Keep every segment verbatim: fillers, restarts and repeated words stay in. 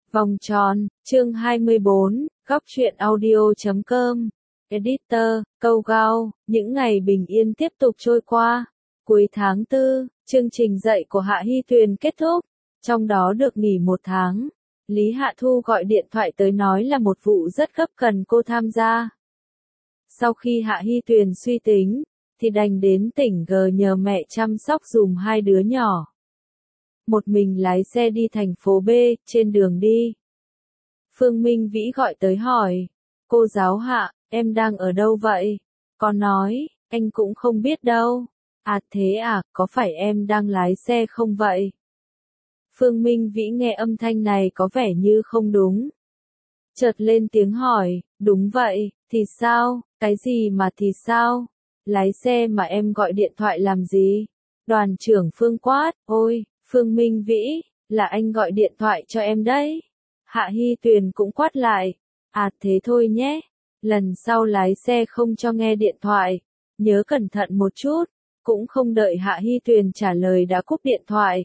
Vòng tròn, chương hai mươi bốn, góc truyện audio chấm com. Editor, câu gao, những ngày bình yên tiếp tục trôi qua. Cuối tháng tư, chương trình dạy của Hạ Hy Tuyền kết thúc, trong đó được nghỉ một tháng. Lý Hạ Thu gọi điện thoại tới nói là một vụ rất gấp cần cô tham gia. Sau khi Hạ Hy Tuyền suy tính, thì đành đến tỉnh G nhờ mẹ chăm sóc dùm hai đứa nhỏ. Một mình lái xe đi thành phố B, trên đường đi. Phương Minh Vĩ gọi tới hỏi, cô giáo Hạ, em đang ở đâu vậy? Con nói, anh cũng không biết đâu. À thế à, có phải em đang lái xe không vậy? Phương Minh Vĩ nghe âm thanh này có vẻ như không đúng. Chợt lên tiếng hỏi, đúng vậy, thì sao, cái gì mà thì sao? Lái xe mà em gọi điện thoại làm gì? Đoàn trưởng Phương quát, ôi, Phương Minh Vĩ, là anh gọi điện thoại cho em đấy. Hạ Hy Tuyền cũng quát lại, à thế thôi nhé, lần sau lái xe không cho nghe điện thoại, nhớ cẩn thận một chút. Cũng không đợi Hạ Hy Tuyền trả lời đã cúp điện thoại.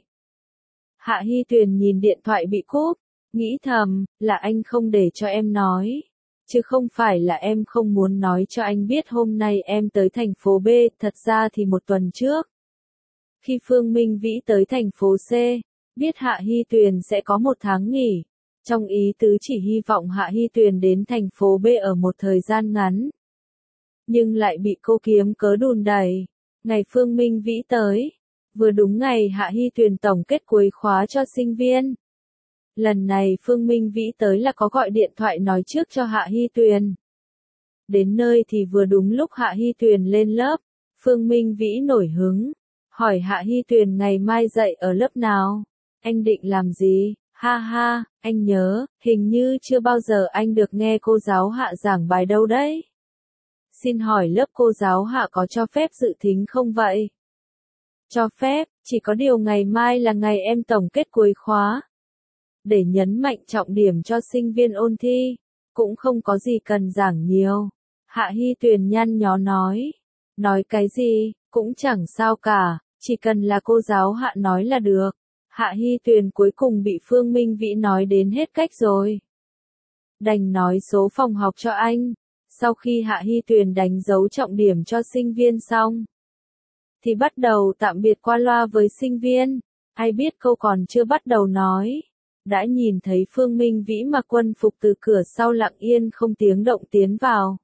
Hạ Hy Tuyền nhìn điện thoại bị cúp, nghĩ thầm, là anh không để cho em nói. Chứ không phải là em không muốn nói cho anh biết hôm nay em tới thành phố B, thật ra thì một tuần trước. Khi Phương Minh Vĩ tới thành phố C, biết Hạ Hy Tuyền sẽ có một tháng nghỉ. Trong ý tứ chỉ hy vọng Hạ Hy Tuyền đến thành phố B ở một thời gian ngắn. Nhưng lại bị cô kiếm cớ đùn đẩy. Ngày Phương Minh Vĩ tới, vừa đúng ngày Hạ Hy Tuyền tổng kết cuối khóa cho sinh viên. Lần này Phương Minh Vĩ tới là có gọi điện thoại nói trước cho Hạ Hy Tuyền. Đến nơi thì vừa đúng lúc Hạ Hy Tuyền lên lớp, Phương Minh Vĩ nổi hứng, hỏi Hạ Hy Tuyền ngày mai dạy ở lớp nào, anh định làm gì, ha ha, anh nhớ, hình như chưa bao giờ anh được nghe cô giáo Hạ giảng bài đâu đấy. Xin hỏi lớp cô giáo Hạ có cho phép dự thính không vậy? Cho phép, chỉ có điều ngày mai là ngày em tổng kết cuối khóa. Để nhấn mạnh trọng điểm cho sinh viên ôn thi, cũng không có gì cần giảng nhiều. Hạ Hy Tuyền nhăn nhó nói. Nói cái gì, cũng chẳng sao cả, chỉ cần là cô giáo Hạ nói là được. Hạ Hy Tuyền cuối cùng bị Phương Minh Vĩ nói đến hết cách rồi. Đành nói số phòng học cho anh. Sau khi Hạ Hy Tuyền đánh dấu trọng điểm cho sinh viên xong, thì bắt đầu tạm biệt qua loa với sinh viên. Ai biết câu còn chưa bắt đầu nói, đã nhìn thấy Phương Minh Vĩ mặc quân phục từ cửa sau lặng yên không tiếng động tiến vào.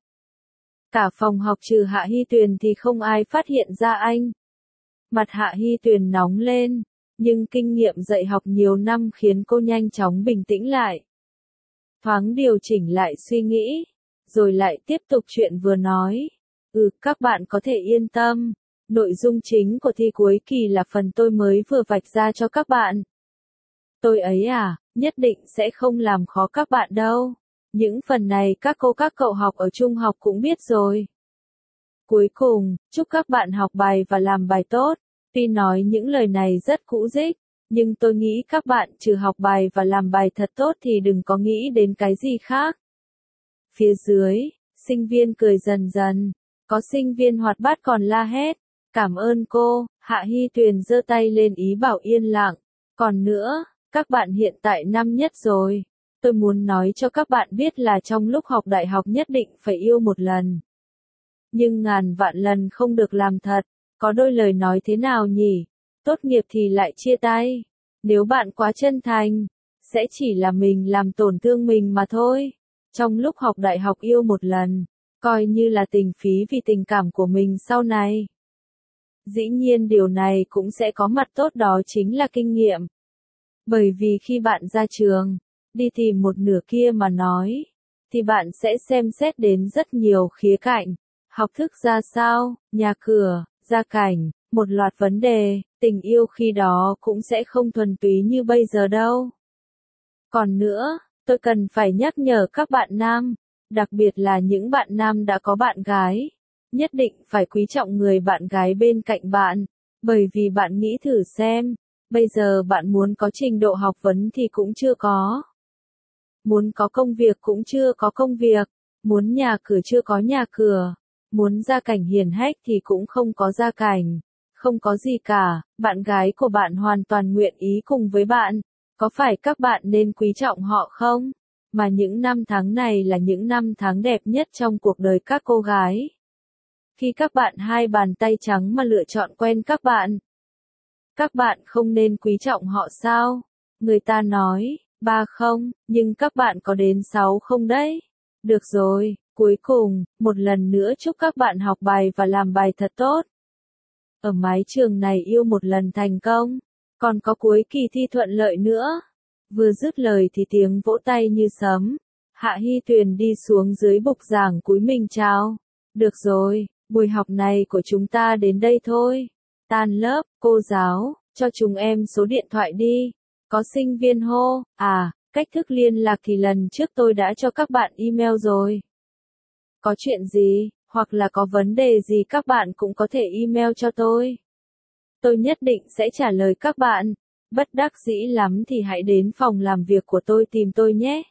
Cả phòng học trừ Hạ Hy Tuyền thì không ai phát hiện ra anh. Mặt Hạ Hy Tuyền nóng lên, nhưng kinh nghiệm dạy học nhiều năm khiến cô nhanh chóng bình tĩnh lại. Thoáng điều chỉnh lại suy nghĩ, rồi lại tiếp tục chuyện vừa nói. Ừ, các bạn có thể yên tâm. Nội dung chính của thi cuối kỳ là phần tôi mới vừa vạch ra cho các bạn. Tôi ấy à, nhất định sẽ không làm khó các bạn đâu. Những phần này các cô các cậu học ở trung học cũng biết rồi. Cuối cùng, chúc các bạn học bài và làm bài tốt. Tuy nói những lời này rất cũ dích, nhưng tôi nghĩ các bạn trừ học bài và làm bài thật tốt thì đừng có nghĩ đến cái gì khác. Phía dưới, sinh viên cười dần dần. Có sinh viên hoạt bát còn la hét. Cảm ơn cô, Hạ Hy Tuyền giơ tay lên ý bảo yên lặng. Còn nữa, các bạn hiện tại năm nhất rồi. Tôi muốn nói cho các bạn biết là trong lúc học đại học nhất định phải yêu một lần. Nhưng ngàn vạn lần không được làm thật. Có đôi lời nói thế nào nhỉ? Tốt nghiệp thì lại chia tay. Nếu bạn quá chân thành, sẽ chỉ là mình làm tổn thương mình mà thôi. Trong lúc học đại học yêu một lần, coi như là tình phí vì tình cảm của mình sau này. Dĩ nhiên điều này cũng sẽ có mặt tốt, đó chính là kinh nghiệm. Bởi vì khi bạn ra trường, đi tìm một nửa kia mà nói, thì bạn sẽ xem xét đến rất nhiều khía cạnh. Học thức ra sao, nhà cửa, gia cảnh, một loạt vấn đề, tình yêu khi đó cũng sẽ không thuần túy như bây giờ đâu. Còn nữa, tôi cần phải nhắc nhở các bạn nam, đặc biệt là những bạn nam đã có bạn gái, nhất định phải quý trọng người bạn gái bên cạnh bạn, bởi vì bạn nghĩ thử xem, bây giờ bạn muốn có trình độ học vấn thì cũng chưa có. Muốn có công việc cũng chưa có công việc, muốn nhà cửa chưa có nhà cửa, muốn gia cảnh hiển hách thì cũng không có gia cảnh, không có gì cả, bạn gái của bạn hoàn toàn nguyện ý cùng với bạn, Có phải các bạn nên quý trọng họ không? Mà những năm tháng này là những năm tháng đẹp nhất trong cuộc đời các cô gái. Khi các bạn hai bàn tay trắng mà lựa chọn quen các bạn. Các bạn không nên quý trọng họ sao? Người ta nói, ba không, nhưng các bạn có đến sáu không đấy. Được rồi, cuối cùng, một lần nữa chúc các bạn học bài và làm bài thật tốt. Ở mái trường này yêu một lần thành công, còn có cuối kỳ thi thuận lợi nữa. Vừa dứt lời thì tiếng vỗ tay như sấm. Hạ Hy Tuyền đi xuống dưới bục giảng cúi mình chào. Được rồi, buổi học này của chúng ta đến đây thôi. Tan lớp, cô giáo, cho chúng em số điện thoại đi. Có sinh viên hô, à, cách thức liên lạc thì lần trước tôi đã cho các bạn email rồi. Có chuyện gì, hoặc là có vấn đề gì các bạn cũng có thể email cho tôi. Tôi nhất định sẽ trả lời các bạn. Bất đắc dĩ lắm thì hãy đến phòng làm việc của tôi tìm tôi nhé.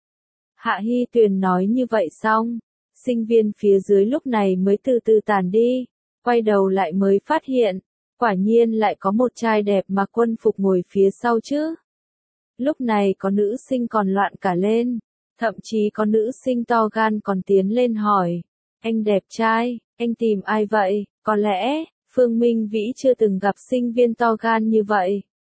Hạ Hy Tuyền nói như vậy xong, sinh viên phía dưới lúc này mới từ từ tản đi, quay đầu lại mới phát hiện, quả nhiên lại có một trai đẹp mặc quân phục ngồi phía sau chứ. Lúc này có nữ sinh còn loạn cả lên, thậm chí có nữ sinh to gan còn tiến lên hỏi, anh đẹp trai, anh tìm ai vậy? Có lẽ, Phương Minh Vĩ chưa từng gặp sinh viên to gan như vậy.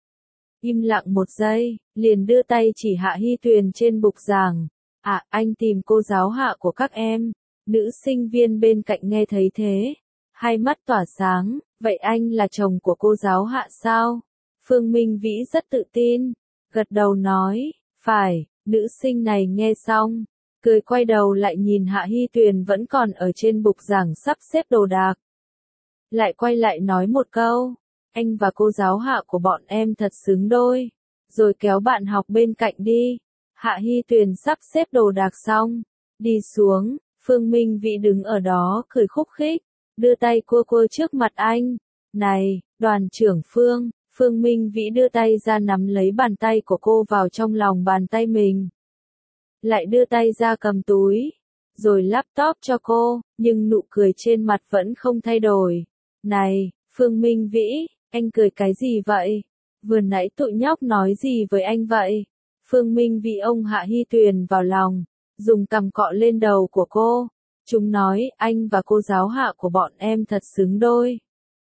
Im lặng một giây, liền đưa tay chỉ Hạ Hy Tuyền trên bục giảng. À, anh tìm cô giáo Hạ của các em. Nữ sinh viên bên cạnh nghe thấy thế. Hai mắt tỏa sáng, vậy anh là chồng của cô giáo Hạ sao? Phương Minh Vĩ rất tự tin. Gật đầu nói, phải, nữ sinh này nghe xong. Cười quay đầu lại nhìn Hạ Hy Tuyền vẫn còn ở trên bục giảng sắp xếp đồ đạc. Lại quay lại nói một câu. Anh và cô giáo Hạ của bọn em thật xứng đôi. Rồi kéo bạn học bên cạnh đi. Hạ Hy Tuyền sắp xếp đồ đạc xong. Đi xuống, Phương Minh Vĩ đứng ở đó cười khúc khích. Đưa tay cua cua trước mặt anh. Này, đoàn trưởng Phương. Phương Minh Vĩ đưa tay ra nắm lấy bàn tay của cô vào trong lòng bàn tay mình. Lại đưa tay ra cầm túi. Rồi laptop cho cô, nhưng nụ cười trên mặt vẫn không thay đổi. Này, Phương Minh Vĩ. Anh cười cái gì vậy? Vừa nãy tụi nhóc nói gì với anh vậy? Phương Minh Vĩ ông Hạ Hy Tuyền vào lòng, dùng cằm cọ lên đầu của cô. Chúng nói anh và cô giáo Hạ của bọn em thật xứng đôi.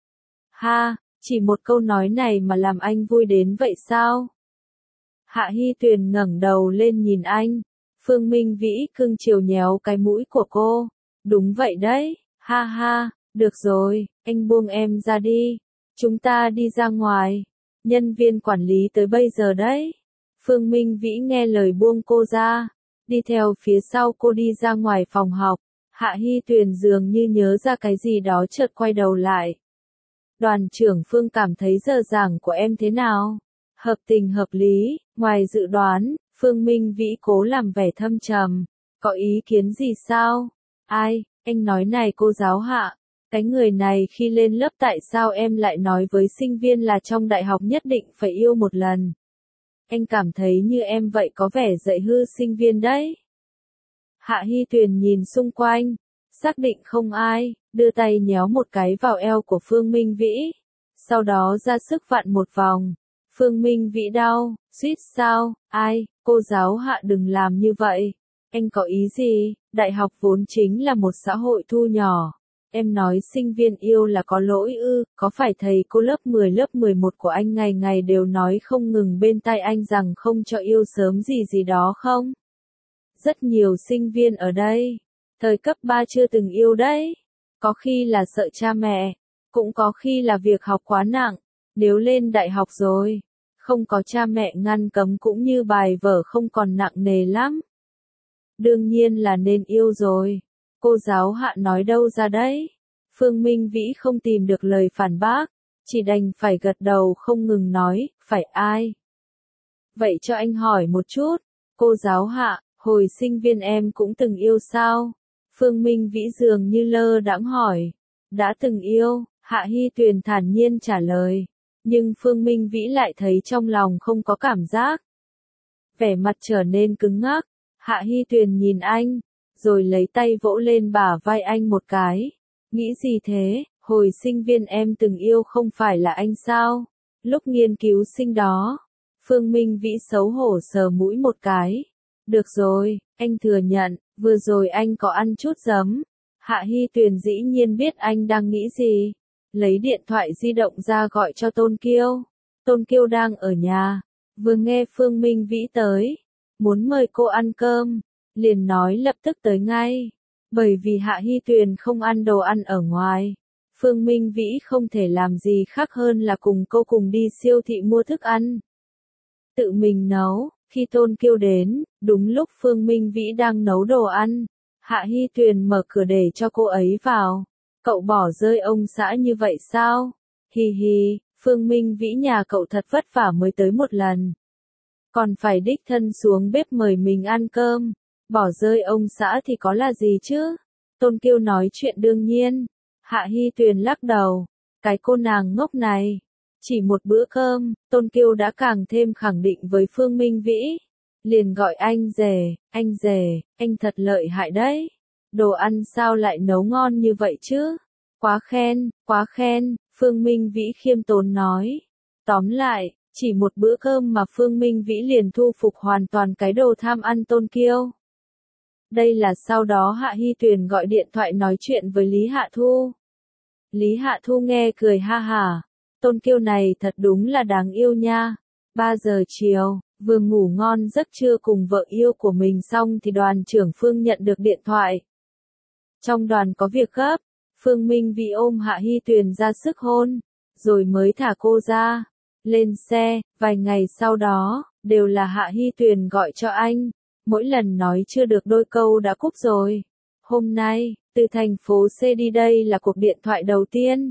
Ha, chỉ một câu nói này mà làm anh vui đến vậy sao? Hạ Hy Tuyền ngẩng đầu lên nhìn anh. Phương Minh Vĩ cưng chiều nhéo cái mũi của cô. Đúng vậy đấy, ha ha, được rồi, anh buông em ra đi. Chúng ta đi ra ngoài. Nhân viên quản lý tới bây giờ đấy. Phương Minh Vĩ nghe lời buông cô ra. Đi theo phía sau cô đi ra ngoài phòng học. Hạ Hy Tuyền dường như nhớ ra cái gì đó chợt quay đầu lại. Đoàn trưởng Phương cảm thấy giờ giảng của em thế nào? Hợp tình hợp lý, ngoài dự đoán, Phương Minh Vĩ cố làm vẻ thâm trầm. Có ý kiến gì sao? Ai, anh nói này cô giáo Hạ. Cái người này khi lên lớp tại sao em lại nói với sinh viên là trong đại học nhất định phải yêu một lần? Anh cảm thấy như em vậy có vẻ dạy hư sinh viên đấy. Hạ Hy Tuyền nhìn xung quanh, xác định không ai, đưa tay nhéo một cái vào eo của Phương Minh Vĩ. Sau đó ra sức vặn một vòng. Phương Minh Vĩ đau, suýt sao, ai, cô giáo Hạ đừng làm như vậy. Anh có ý gì, đại học vốn chính là một xã hội thu nhỏ. Em nói sinh viên yêu là có lỗi ư, có phải thầy cô lớp mười lớp mười một của anh ngày ngày đều nói không ngừng bên tai anh rằng không cho yêu sớm gì gì đó không? Rất nhiều sinh viên ở đây, thời cấp ba chưa từng yêu đấy. Có khi là sợ cha mẹ, cũng có khi là việc học quá nặng, nếu lên đại học rồi, không có cha mẹ ngăn cấm cũng như bài vở không còn nặng nề lắm. Đương nhiên là nên yêu rồi. Cô giáo Hạ nói đâu ra đấy? Phương Minh Vĩ không tìm được lời phản bác, chỉ đành phải gật đầu không ngừng nói, phải ai? Vậy cho anh hỏi một chút, cô giáo Hạ, hồi sinh viên em cũng từng yêu sao? Phương Minh Vĩ dường như lơ đãng hỏi. Đã từng yêu, Hạ Hy Tuyền thản nhiên trả lời. Nhưng Phương Minh Vĩ lại thấy trong lòng không có cảm giác. Vẻ mặt trở nên cứng ngắc, Hạ Hy Tuyền nhìn anh, rồi lấy tay vỗ lên bả vai anh một cái. Nghĩ gì thế, hồi sinh viên em từng yêu không phải là anh sao? Lúc nghiên cứu sinh đó. Phương Minh Vĩ xấu hổ sờ mũi một cái. Được rồi, anh thừa nhận, vừa rồi anh có ăn chút giấm. Hạ Hy Tuyền dĩ nhiên biết anh đang nghĩ gì. Lấy điện thoại di động ra gọi cho Tôn Kiêu. Tôn Kiêu đang ở nhà. Vừa nghe Phương Minh Vĩ tới. Muốn mời cô ăn cơm. Liền nói lập tức tới ngay. Bởi vì Hạ Hy Tuyền không ăn đồ ăn ở ngoài. Phương Minh Vĩ không thể làm gì khác hơn là cùng cô cùng đi siêu thị mua thức ăn. Tự mình nấu, khi Tôn Kiêu đến, đúng lúc Phương Minh Vĩ đang nấu đồ ăn. Hạ Hy Tuyền mở cửa để cho cô ấy vào. Cậu bỏ rơi ông xã như vậy sao? Hi hi, Phương Minh Vĩ nhà cậu thật vất vả mới tới một lần. Còn phải đích thân xuống bếp mời mình ăn cơm. Bỏ rơi ông xã thì có là gì chứ? Tôn Kiêu nói chuyện đương nhiên. Hạ Hy Tuyền lắc đầu. Cái cô nàng ngốc này. Chỉ một bữa cơm, Tôn Kiêu đã càng thêm khẳng định với Phương Minh Vĩ. Liền gọi anh rể, anh rể, anh thật lợi hại đấy. Đồ ăn sao lại nấu ngon như vậy chứ? Quá khen, quá khen, Phương Minh Vĩ khiêm tốn nói. Tóm lại, chỉ một bữa cơm mà Phương Minh Vĩ liền thu phục hoàn toàn cái đồ tham ăn Tôn Kiêu. Đây là sau đó Hạ Hy Tuyền gọi điện thoại nói chuyện với Lý Hạ Thu. Lý Hạ Thu nghe cười ha hả. Tôn Kiêu này thật đúng là đáng yêu nha. ba giờ chiều, vừa ngủ ngon giấc trưa cùng vợ yêu của mình xong thì đoàn trưởng Phương nhận được điện thoại. Trong đoàn có việc gấp, Phương Minh Vĩ ôm Hạ Hy Tuyền ra sức hôn, rồi mới thả cô ra. Lên xe, vài ngày sau đó, đều là Hạ Hy Tuyền gọi cho anh. Mỗi lần nói chưa được đôi câu đã cúp rồi. Hôm nay, từ thành phố C đi đây là cuộc điện thoại đầu tiên.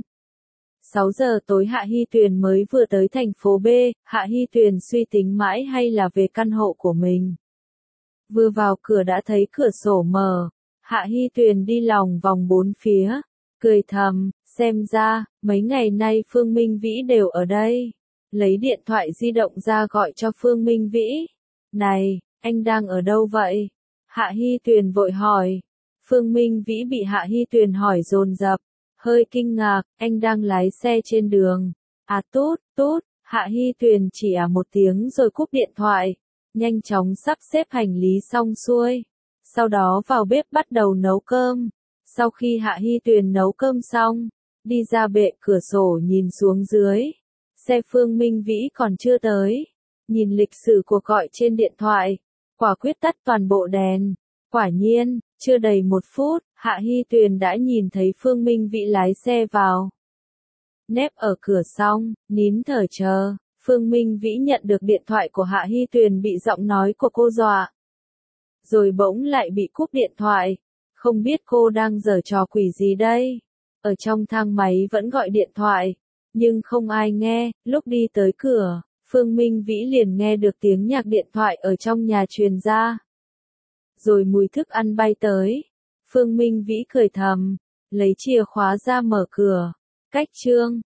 sáu giờ tối Hạ Hy Tuyền mới vừa tới thành phố B, Hạ Hy Tuyền suy tính mãi hay là về căn hộ của mình. Vừa vào cửa đã thấy cửa sổ mở, Hạ Hy Tuyền đi lòng vòng bốn phía, cười thầm, xem ra, mấy ngày nay Phương Minh Vĩ đều ở đây. Lấy điện thoại di động ra gọi cho Phương Minh Vĩ. Này, anh đang ở đâu vậy? Hạ Hy Tuyền vội hỏi. Phương Minh Vĩ bị Hạ Hy Tuyền hỏi dồn dập, hơi kinh ngạc, anh đang lái xe trên đường. À tốt, tốt, Hạ Hy Tuyền chỉ à một tiếng rồi cúp điện thoại, nhanh chóng sắp xếp hành lý xong xuôi. Sau đó vào bếp bắt đầu nấu cơm. Sau khi Hạ Hy Tuyền nấu cơm xong, đi ra bệ cửa sổ nhìn xuống dưới. Xe Phương Minh Vĩ còn chưa tới. Nhìn lịch sử cuộc gọi trên điện thoại, quả quyết tắt toàn bộ đèn. Quả nhiên, chưa đầy một phút, Hạ Hy Tuyền đã nhìn thấy Phương Minh Vĩ lái xe vào. Nép ở cửa xong, nín thở chờ, Phương Minh Vĩ nhận được điện thoại của Hạ Hy Tuyền bị giọng nói của cô dọa. Rồi bỗng lại bị cúp điện thoại. Không biết cô đang giở trò quỷ gì đây? Ở trong thang máy vẫn gọi điện thoại, nhưng không ai nghe. Lúc đi tới cửa, Phương Minh Vĩ liền nghe được tiếng nhạc điện thoại ở trong nhà truyền ra. Rồi mùi thức ăn bay tới. Phương Minh Vĩ cười thầm, lấy chìa khóa ra mở cửa. Cách chương